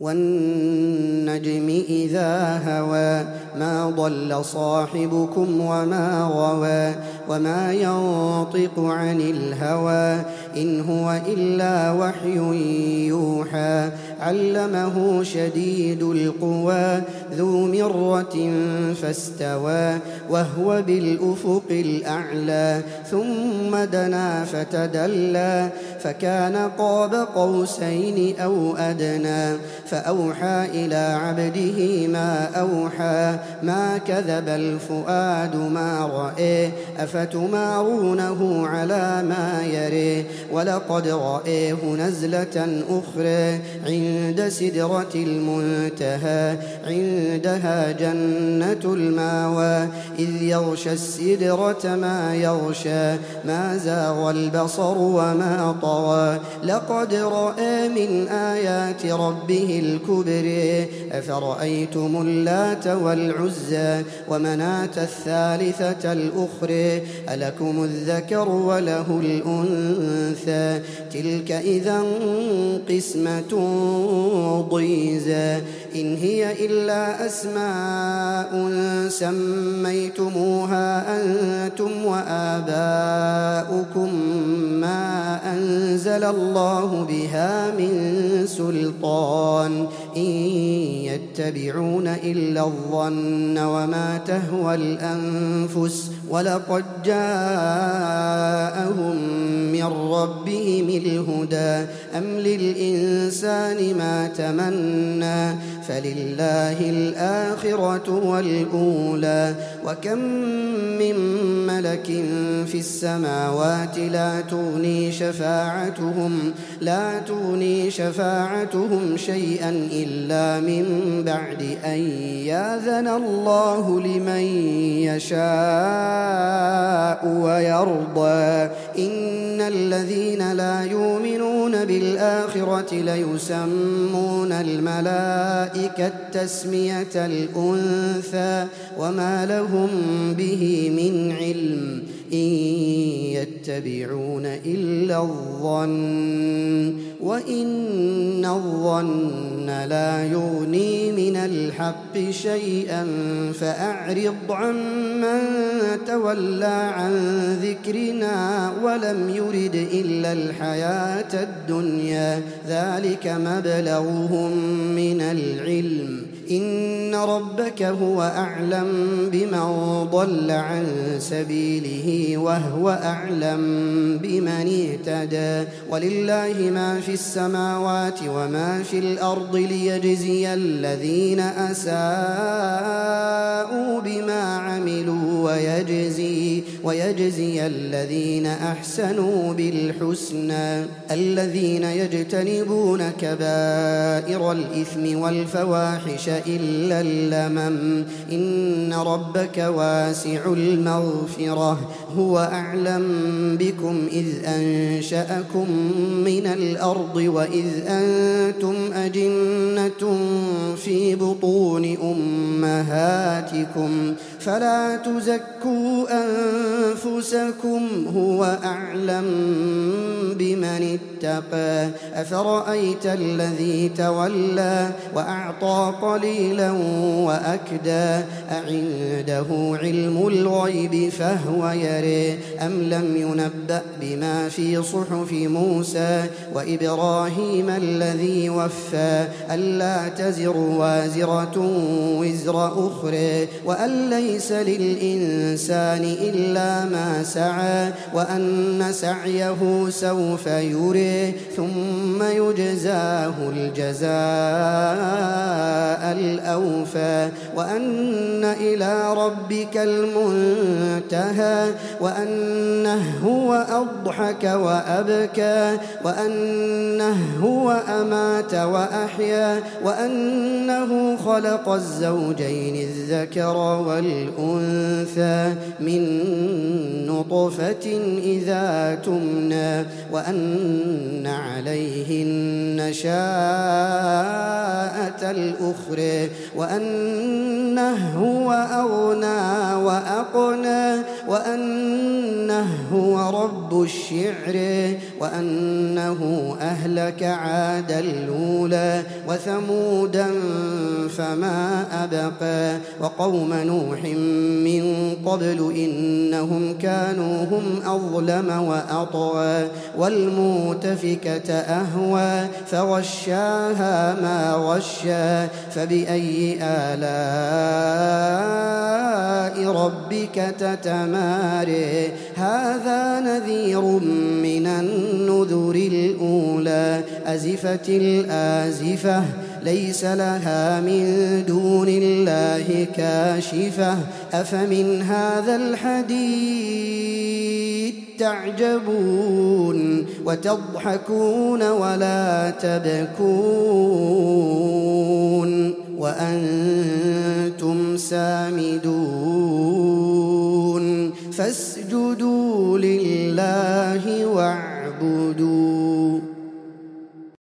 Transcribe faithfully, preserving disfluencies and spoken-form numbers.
وَالنَّجْمِ إِذَا هَوَىٰ مَا ضَلَّ صَاحِبُكُمْ وَمَا غَوَىٰ وَمَا يَنطِقُ عَنِ الْهَوَىٰ إِنْ هُوَ إِلَّا وَحْيٌ يُوحَىٰ عَلَّمَهُ شَدِيدُ الْقُوَىٰ ذُو مِرَّةٍ فَاسْتَوَىٰ وَهُوَ بِالْأُفُقِ الْأَعْلَىٰ ثُمَّ دَنَا فَتَدَلَّىٰ فَكَانَ قَابَ قَوْسَيْنِ أَوْ أَدْنَىٰ فَأَوْحَىٰ إِلَىٰ عَبْدِهِ مَا أَوْحَىٰ مَا كَذَبَ الْفُؤَادُ مَا رَأَىٰ أَفَتُمَارُونَهُ عَلَىٰ مَا يَرَىٰ وَلَقَدْ رَآهُ نَزْلَةً أُخْرَىٰ عِندَ سِدْرَةِ الْمُنتَهَىٰ عِندَهَا جَنَّةُ الْمَأْوَىٰ إِذْ يَغْشَى السِّدْرَةَ مَا يَغْشَىٰ مَا زَاغَ الْبَصَرُ وَمَا طَغَىٰ لَقَدْ رَأَىٰ مِنْ آيَاتِ رَبِّهِ الْكُبْرَىٰ أَفَرَأَيْتُمُ اللَّاتَ وَالْعُزَّىٰ وَمَنَاةَ الثَّالِثَةَ الْأُخْرَىٰ أَلَكُمُ الذَّكَرُ وَلَهُ الْأُنثَىٰ تِلْكَ إِذًا قِسْمَةٌ ضِيزَىٰ إِنْ هِيَ إِلَّا أَسْمَاءٌ سَمَّيْتُمُوهَا أَنتُمْ وَآبَاؤُكُم مَّا أَنزَلَ اللَّهُ بِهَا مِن سُلْطَانٍ إِن يَتَّبِعُونَ إِلَّا الظَّنَّ وَمَا تَهْوَى الْأَنفُسُ وَلَقَدْ جَاءَهُم مِّن رَّبِّهِمُ الْهُدَىٰ أَمْ لِلْإِنسَانِ مَا تَمَنَّىٰ فَلِلَّهِ الْآخِرَةُ وَالْأُولَىٰ وَكَم مِّن مَّلَكٍ فِي السَّمَاوَاتِ لَا تُغْنِي شَفَاعَتُهُمْ لَا تُغْنِي شَفَاعَتُهُمْ شَيْئًا إِلَّا مِن بَعْدِ أَن يَأْذَنَ اللَّهُ لِمَن يَشَاءُ وَيَرْضَىٰ إِنَّ الَّذِينَ لَا يُؤْمِنُونَ بِالْآخِرَةِ لَيُسَمُّونَ الْمَلَائِكَةَ تَسْمِيَةَ الْأُنثَىٰ وَمَا لَهُم بِهِ مِنْ عِلْمٍ إِن يَتَّبِعُونَ إِلَّا الظَّنَّ وَإِنَّ الظَّنَّ لَا يُغْنِي مِنَ الْحَقِّ شَيْئًا فَأَعْرِضْ عَمَّن تَوَلَّىٰ عَن ذِكْرِنَا وَلَمْ يُرِدْ إِلَّا الْحَيَاةَ الدُّنْيَا ذَٰلِكَ مَبْلَغُهُم مِّنَ الْعِلْمِ إِنَّ رَبَّكَ هُوَ أَعْلَمُ بِمَن ضَلَّ عَن سَبِيلِهِ وَهُوَ أَعْلَمُ بِمَنِ اهْتَدَىٰ وَلِلَّهِ مَا في السماوات وما في الأرض ليجزي الذين أساءوا بما عملوا ويجزي, ويجزي الذين أحسنوا بالحسنى الذين يجتنبون كبائر الإثم والفواحش إلا اللمم إن ربك واسع المغفرة هو أعلم بكم إذ أنشأكم من الأرض وإذ أنتم أجنة في بطون أمهاتكم فلا تزكوا أنفسكم هو أعلم بمن اتقى أفرأيت الذي تولى وأعطى قليلا وأكدى أعنده علم الغيب فهو يرى أم لم ينبأ بما في صحف موسى وإبراهيم الذي وفى ألا تزر وازرة وزر أخرى وأن ليس للإنسان إلا ما سعى وأن سعيه سوف يرى ثم يجزاه الجزاء الأوفى وأن إلى ربك المنتهى وأنه هو أضحك وأبكى وأنه هو أمات وأحيا وأنه خلق الزوجين الذكر والأنثى من نطفة إذا تمنى وأن عليه النشاءة الأخرى وأنه هو أغنى وأقنى وأنه هو رب الشعر وأنه أهلك عادا الأولى وثمودا فما أبقى وقوم نوح من قبل إنهم كانوا هم أظلم وأطغى والمؤتفكة أهوى فغشاها ما غشى فبأي آلاء ربك تتماري هذا نذير من النذر الأولى أزفت الآزفة ليس لها من دون الله كاشفة أفمن هذا الحديث تعجبون وتضحكون ولا تبكون وأنتم سامدون فاسجدوا لله واعبدوا.